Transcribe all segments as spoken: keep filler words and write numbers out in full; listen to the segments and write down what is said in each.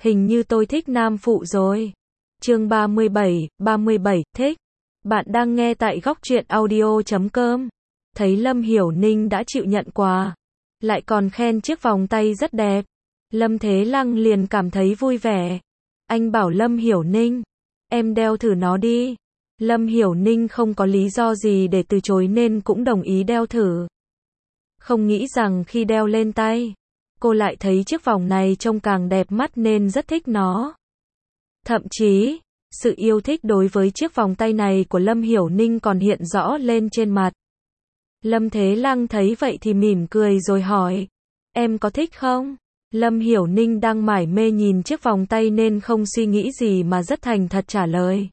Hình như tôi thích nam phụ rồi. Chương ba mươi bảy, ba mươi bảy, thích. Bạn đang nghe tại góc truyện audio chấm com. Thấy Lâm Hiểu Ninh đã chịu nhận quà, lại còn khen chiếc vòng tay rất đẹp, Lâm Thế Lăng liền cảm thấy vui vẻ. Anh bảo Lâm Hiểu Ninh, em đeo thử nó đi. Lâm Hiểu Ninh không có lý do gì để từ chối nên cũng đồng ý đeo thử. Không nghĩ rằng khi đeo lên tay, cô lại thấy chiếc vòng này trông càng đẹp mắt nên rất thích nó. Thậm chí, sự yêu thích đối với chiếc vòng tay này của Lâm Hiểu Ninh còn hiện rõ lên trên mặt. Lâm Thế Lăng thấy vậy thì mỉm cười rồi hỏi, em có thích không? Lâm Hiểu Ninh đang mải mê nhìn chiếc vòng tay nên không suy nghĩ gì mà rất thành thật trả lời.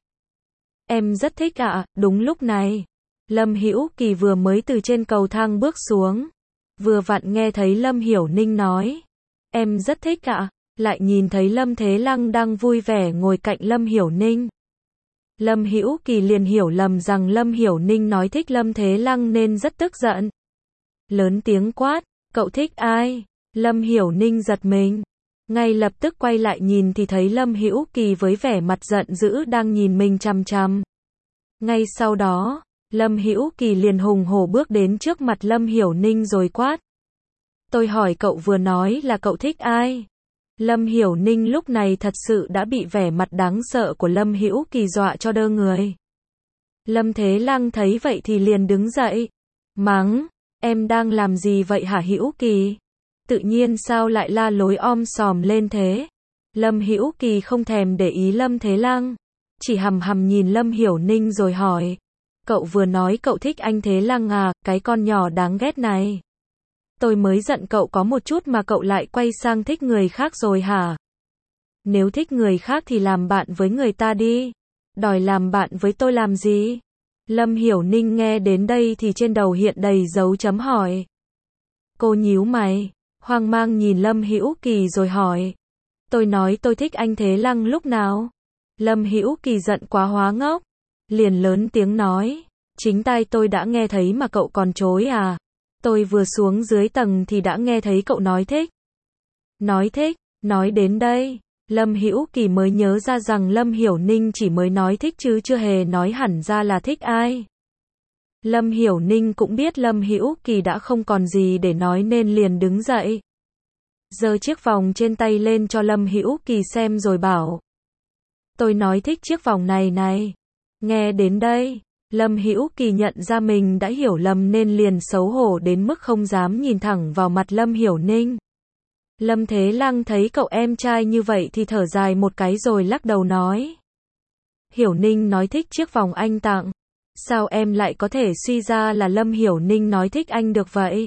Em rất thích ạ. Đúng lúc này, Lâm Hữu Kỳ vừa mới từ trên cầu thang bước xuống, vừa vặn nghe thấy Lâm Hiểu Ninh nói, em rất thích ạ, lại nhìn thấy Lâm Thế Lăng đang vui vẻ ngồi cạnh Lâm Hiểu Ninh. Lâm Hữu Kỳ liền hiểu lầm rằng Lâm Hiểu Ninh nói thích Lâm Thế Lăng nên rất tức giận. Lớn tiếng quát, cậu thích ai? Lâm Hiểu Ninh giật mình, ngay lập tức quay lại nhìn thì thấy Lâm Hữu Kỳ với vẻ mặt giận dữ đang nhìn mình chằm chằm. Ngay sau đó, Lâm Hữu Kỳ liền hùng hổ bước đến trước mặt Lâm Hiểu Ninh rồi quát. Tôi hỏi cậu vừa nói là cậu thích ai? Lâm Hiểu Ninh lúc này thật sự đã bị vẻ mặt đáng sợ của Lâm Hữu Kỳ dọa cho đơ người. Lâm Thế Lăng thấy vậy thì liền đứng dậy, mắng, em đang làm gì vậy hả Hữu Kỳ? Tự nhiên sao lại la lối om sòm lên thế? Lâm Hữu Kỳ không thèm để ý Lâm Thế Lăng, chỉ hằm hằm nhìn Lâm Hiểu Ninh rồi hỏi, cậu vừa nói cậu thích anh Thế Lăng à, cái con nhỏ đáng ghét này. Tôi mới giận cậu có một chút mà cậu lại quay sang thích người khác rồi hả? Nếu thích người khác thì làm bạn với người ta đi. Đòi làm bạn với tôi làm gì? Lâm Hiểu Ninh nghe đến đây thì trên đầu hiện đầy dấu chấm hỏi. Cô nhíu mày, hoang mang nhìn Lâm Hữu Kỳ rồi hỏi. Tôi nói tôi thích anh Thế Lăng lúc nào? Lâm Hữu Kỳ giận quá hóa ngốc, liền lớn tiếng nói. Chính tai tôi đã nghe thấy mà cậu còn chối à? Tôi vừa xuống dưới tầng thì đã nghe thấy cậu nói thích. Nói thích, nói đến đây, Lâm Hữu Kỳ mới nhớ ra rằng Lâm Hiểu Ninh chỉ mới nói thích chứ chưa hề nói hẳn ra là thích ai. Lâm Hiểu Ninh cũng biết Lâm Hữu Kỳ đã không còn gì để nói nên liền đứng dậy, giơ chiếc vòng trên tay lên cho Lâm Hữu Kỳ xem rồi bảo. Tôi nói thích chiếc vòng này này. Nghe đến đây, Lâm Hữu Kỳ nhận ra mình đã hiểu lầm nên liền xấu hổ đến mức không dám nhìn thẳng vào mặt Lâm Hiểu Ninh. Lâm Thế Lăng thấy cậu em trai như vậy thì thở dài một cái rồi lắc đầu nói. Hiểu Ninh nói thích chiếc vòng anh tặng. Sao em lại có thể suy ra là Lâm Hiểu Ninh nói thích anh được vậy?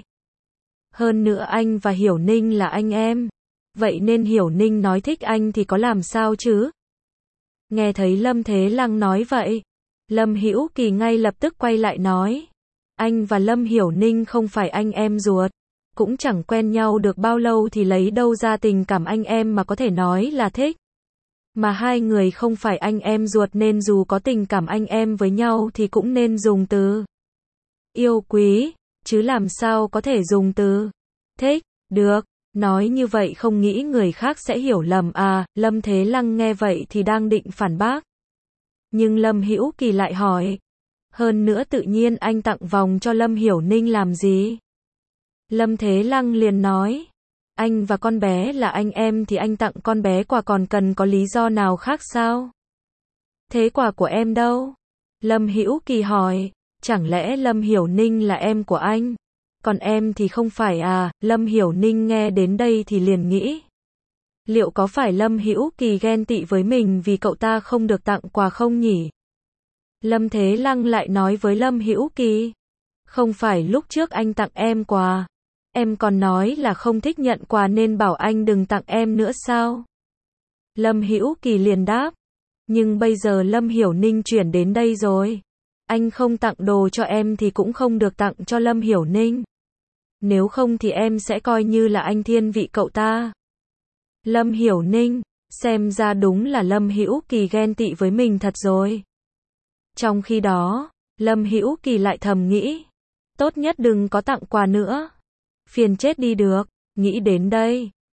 Hơn nữa anh và Hiểu Ninh là anh em. Vậy nên Hiểu Ninh nói thích anh thì có làm sao chứ? Nghe thấy Lâm Thế Lăng nói vậy, Lâm Hữu Kỳ ngay lập tức quay lại nói. Anh và Lâm Hiểu Ninh không phải anh em ruột, cũng chẳng quen nhau được bao lâu thì lấy đâu ra tình cảm anh em mà có thể nói là thích. Mà hai người không phải anh em ruột nên dù có tình cảm anh em với nhau thì cũng nên dùng từ yêu quý, chứ làm sao có thể dùng từ thích, được. Nói như vậy không nghĩ người khác sẽ hiểu lầm à? Lâm Thế Lăng nghe vậy thì đang định phản bác. Nhưng Lâm Hữu Kỳ lại hỏi. Hơn nữa tự nhiên anh tặng vòng cho Lâm Hiểu Ninh làm gì? Lâm Thế Lăng liền nói. Anh và con bé là anh em thì anh tặng con bé quà còn cần có lý do nào khác sao? Thế quà của em đâu? Lâm Hữu Kỳ hỏi. Chẳng lẽ Lâm Hiểu Ninh là em của anh? Còn em thì không phải à? Lâm Hiểu Ninh nghe đến đây thì liền nghĩ. Liệu có phải Lâm Hữu Kỳ ghen tị với mình vì cậu ta không được tặng quà không nhỉ? Lâm Thế Lăng lại nói với Lâm Hữu Kỳ. Không phải lúc trước anh tặng em quà, em còn nói là không thích nhận quà nên bảo anh đừng tặng em nữa sao? Lâm Hữu Kỳ liền đáp. Nhưng bây giờ Lâm Hiểu Ninh chuyển đến đây rồi. Anh không tặng đồ cho em thì cũng không được tặng cho Lâm Hiểu Ninh. Nếu không thì em sẽ coi như là anh thiên vị cậu ta. Lâm Hiểu Ninh, xem ra đúng là Lâm Hữu Kỳ ghen tị với mình thật rồi. Trong khi đó, Lâm Hữu Kỳ lại thầm nghĩ. Tốt nhất đừng có tặng quà nữa. Phiền chết đi được. Nghĩ đến đây,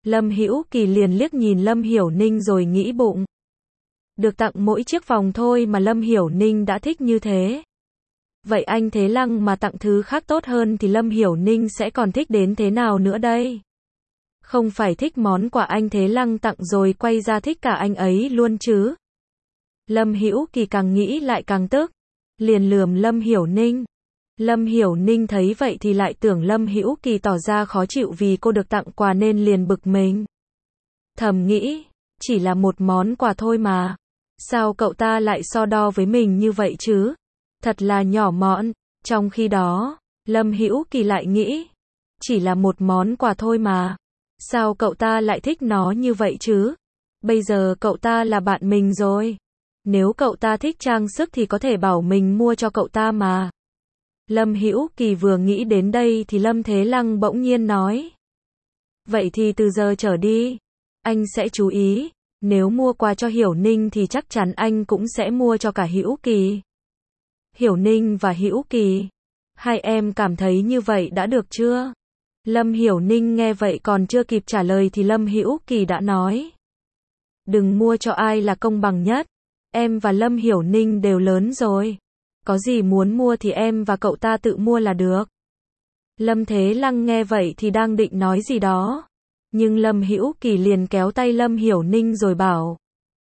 Lâm Hữu Kỳ liền liếc nhìn Lâm Hiểu Ninh rồi nghĩ bụng. Được tặng mỗi chiếc vòng thôi mà Lâm Hiểu Ninh đã thích như thế. Vậy anh Thế Lăng mà tặng thứ khác tốt hơn thì Lâm Hiểu Ninh sẽ còn thích đến thế nào nữa đây? Không phải thích món quà anh Thế Lăng tặng rồi quay ra thích cả anh ấy luôn chứ? Lâm Hữu Kỳ càng nghĩ lại càng tức, liền lườm Lâm Hiểu Ninh. Lâm Hiểu Ninh thấy vậy thì lại tưởng Lâm Hữu Kỳ tỏ ra khó chịu vì cô được tặng quà nên liền bực mình. Thầm nghĩ, chỉ là một món quà thôi mà. Sao cậu ta lại so đo với mình như vậy chứ? Thật là nhỏ mọn. Trong khi đó, Lâm Hữu Kỳ lại nghĩ, chỉ là một món quà thôi mà. Sao cậu ta lại thích nó như vậy chứ? Bây giờ cậu ta là bạn mình rồi. Nếu cậu ta thích trang sức thì có thể bảo mình mua cho cậu ta mà. Lâm Hữu Kỳ vừa nghĩ đến đây thì Lâm Thế Lăng bỗng nhiên nói. Vậy thì từ giờ trở đi, anh sẽ chú ý, nếu mua quà cho Hiểu Ninh thì chắc chắn anh cũng sẽ mua cho cả Hữu Kỳ. Hiểu Ninh và Hữu Kỳ, hai em cảm thấy như vậy đã được chưa? Lâm Hiểu Ninh nghe vậy còn chưa kịp trả lời thì Lâm Hữu Kỳ đã nói. Đừng mua cho ai là công bằng nhất. Em và Lâm Hiểu Ninh đều lớn rồi. Có gì muốn mua thì em và cậu ta tự mua là được. Lâm Thế Lăng nghe vậy thì đang định nói gì đó. Nhưng Lâm Hữu Kỳ liền kéo tay Lâm Hiểu Ninh rồi bảo.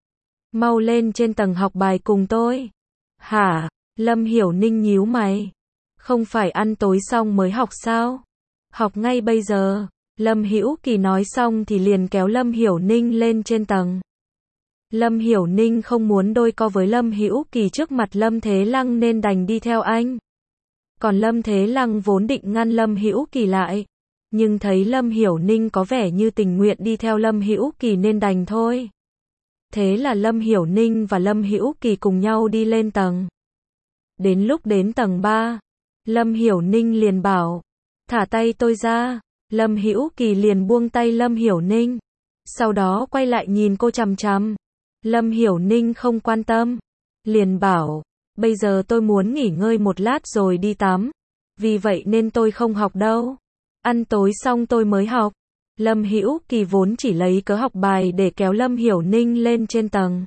Mau lên trên tầng học bài cùng tôi. Hả? Lâm Hiểu Ninh nhíu mày. Không phải ăn tối xong mới học sao? Học ngay bây giờ. Lâm Hữu Kỳ nói xong thì liền kéo Lâm Hiểu Ninh lên trên tầng. Lâm Hiểu Ninh không muốn đôi co với Lâm Hữu Kỳ trước mặt Lâm Thế Lăng nên đành đi theo anh. Còn Lâm Thế Lăng vốn định ngăn Lâm Hữu Kỳ lại, nhưng thấy Lâm Hiểu Ninh có vẻ như tình nguyện đi theo Lâm Hữu Kỳ nên đành thôi. Thế là Lâm Hiểu Ninh và Lâm Hữu Kỳ cùng nhau đi lên tầng. Đến lúc đến tầng ba, Lâm Hiểu Ninh liền bảo, thả tay tôi ra. Lâm Hữu Kỳ liền buông tay Lâm Hiểu Ninh, sau đó quay lại nhìn cô chằm chằm. Lâm Hiểu Ninh không quan tâm, liền bảo, bây giờ tôi muốn nghỉ ngơi một lát rồi đi tắm, vì vậy nên tôi không học đâu. Ăn tối xong tôi mới học. Lâm Hữu Kỳ vốn chỉ lấy cớ học bài để kéo Lâm Hiểu Ninh lên trên tầng.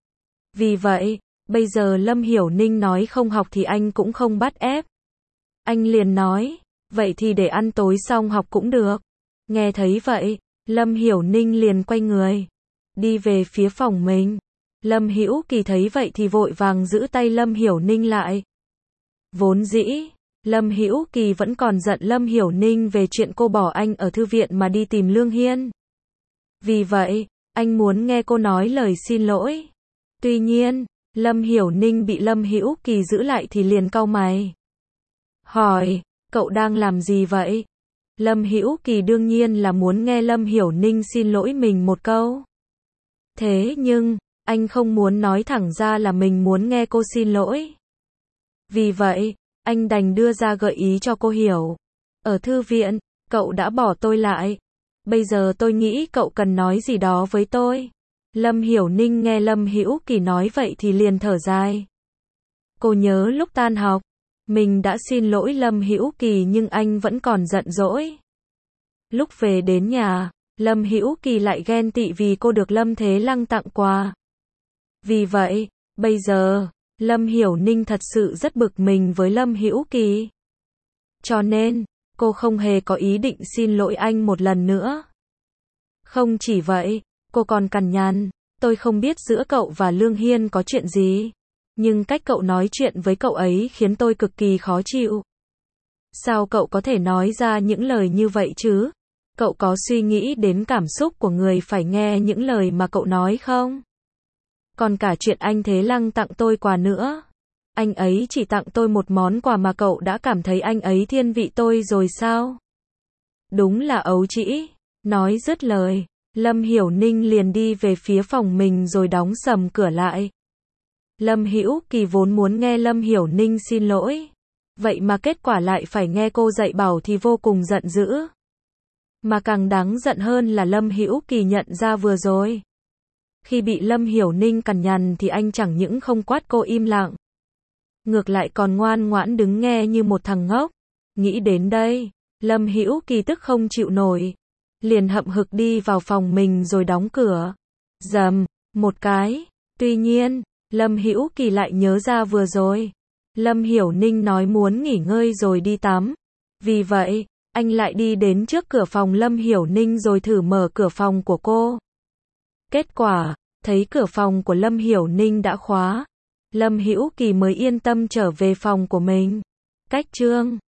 Vì vậy, bây giờ Lâm Hiểu Ninh nói không học thì anh cũng không bắt ép. Anh liền nói, vậy thì để ăn tối xong học cũng được. Nghe thấy vậy, Lâm Hiểu Ninh liền quay người, đi về phía phòng mình. Lâm Hữu Kỳ thấy vậy thì vội vàng giữ tay Lâm Hiểu Ninh lại. Vốn dĩ, Lâm Hữu Kỳ vẫn còn giận Lâm Hiểu Ninh về chuyện cô bỏ anh ở thư viện mà đi tìm Lương Hiên. Vì vậy, anh muốn nghe cô nói lời xin lỗi. Tuy nhiên, Lâm Hiểu Ninh bị Lâm Hữu Kỳ giữ lại thì liền cau mày. Hỏi, cậu đang làm gì vậy? Lâm Hữu Kỳ đương nhiên là muốn nghe Lâm Hiểu Ninh xin lỗi mình một câu. Thế nhưng, anh không muốn nói thẳng ra là mình muốn nghe cô xin lỗi. Vì vậy, anh đành đưa ra gợi ý cho cô hiểu. Ở thư viện, cậu đã bỏ tôi lại. Bây giờ tôi nghĩ cậu cần nói gì đó với tôi. Lâm Hiểu Ninh nghe Lâm Hữu Kỳ nói vậy thì liền thở dài. Cô nhớ lúc tan học, mình đã xin lỗi Lâm Hữu Kỳ nhưng anh vẫn còn giận dỗi. Lúc về đến nhà, Lâm Hữu Kỳ lại ghen tị vì cô được Lâm Thế Lăng tặng quà. Vì vậy, bây giờ, Lâm Hiểu Ninh thật sự rất bực mình với Lâm Hữu Kỳ. Cho nên, cô không hề có ý định xin lỗi anh một lần nữa. Không chỉ vậy, cô còn cằn nhằn, tôi không biết giữa cậu và Lương Hiên có chuyện gì, nhưng cách cậu nói chuyện với cậu ấy khiến tôi cực kỳ khó chịu. Sao cậu có thể nói ra những lời như vậy chứ? Cậu có suy nghĩ đến cảm xúc của người phải nghe những lời mà cậu nói không? Còn cả chuyện anh Thế Lăng tặng tôi quà nữa. Anh ấy chỉ tặng tôi một món quà mà cậu đã cảm thấy anh ấy thiên vị tôi rồi sao? Đúng là ấu trĩ. Nói dứt lời, Lâm Hiểu Ninh liền đi về phía phòng mình rồi đóng sầm cửa lại. Lâm Hữu Kỳ vốn muốn nghe Lâm Hiểu Ninh xin lỗi. Vậy mà kết quả lại phải nghe cô dạy bảo thì vô cùng giận dữ. Mà càng đáng giận hơn là Lâm Hữu Kỳ nhận ra vừa rồi. Khi bị Lâm Hiểu Ninh cằn nhằn thì anh chẳng những không quát cô im lặng. Ngược lại còn ngoan ngoãn đứng nghe như một thằng ngốc. Nghĩ đến đây, Lâm Hữu Kỳ tức không chịu nổi. liền hậm hực đi vào phòng mình rồi đóng cửa. Rầm, một cái. Tuy nhiên, Lâm Hữu Kỳ lại nhớ ra vừa rồi, Lâm Hiểu Ninh nói muốn nghỉ ngơi rồi đi tắm. Vì vậy, anh lại đi đến trước cửa phòng Lâm Hiểu Ninh rồi thử mở cửa phòng của cô. Kết quả, thấy cửa phòng của Lâm Hiểu Ninh đã khóa. Lâm Hữu Kỳ mới yên tâm trở về phòng của mình. Cách chương